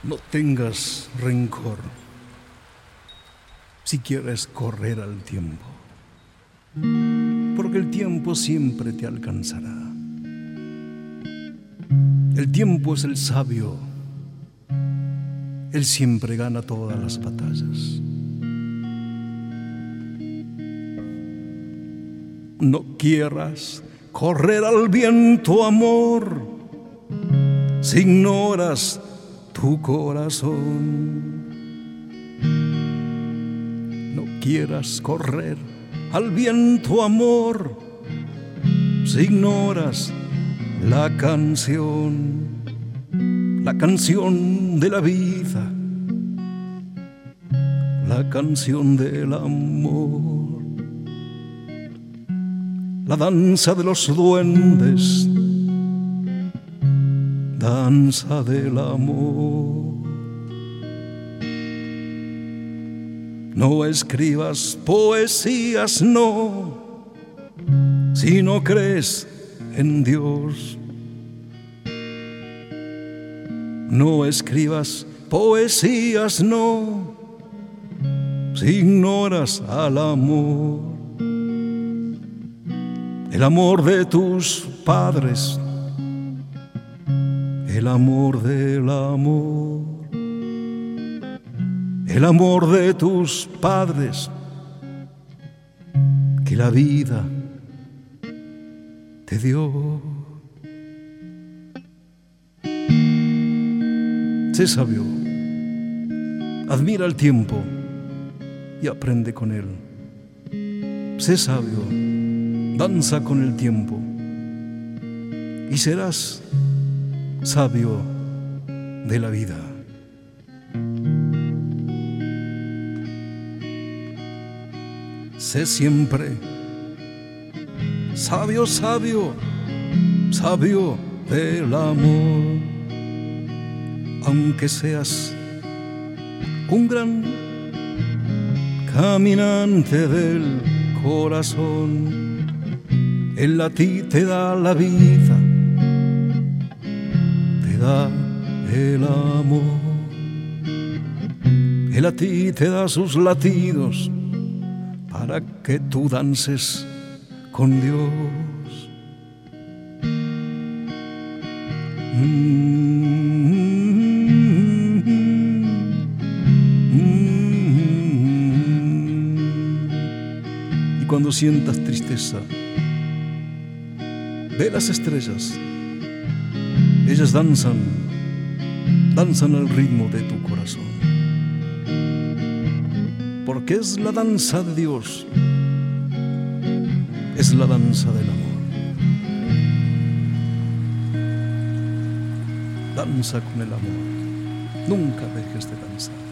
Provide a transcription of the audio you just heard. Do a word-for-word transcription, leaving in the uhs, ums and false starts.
No tengas rencor si quieres correr al tiempo, porque el tiempo siempre te alcanzará. El tiempo es el sabio, él siempre gana todas las batallas. No quieras correr al viento, amor, si ignoras tu corazón. No quieras correr al viento, amor, si ignoras la canción, la canción de la vida, la canción del amor, la danza de los duendes, danza del amor. No escribas poesías, no, si no crees en Dios. No escribas poesías, no, si ignoras al amor. El amor de tus padres, el amor del amor, el amor de tus padres, que la vida te dio. Sé sabio, admira el tiempo y aprende con él. Sé sabio, danza con el tiempo y serás sabio de la vida. Sé siempre sabio, sabio, sabio del amor, aunque seas un gran caminante del corazón. Él a ti te da la vida, te da el amor. Él a ti te da sus latidos para que tú dances con Dios. Mm-hmm. Mm-hmm. Y cuando sientas tristeza, ve las estrellas, ellas danzan, danzan al ritmo de tu corazón, porque es la danza de Dios, es la danza del amor. Danza con el amor, nunca dejes de danzar.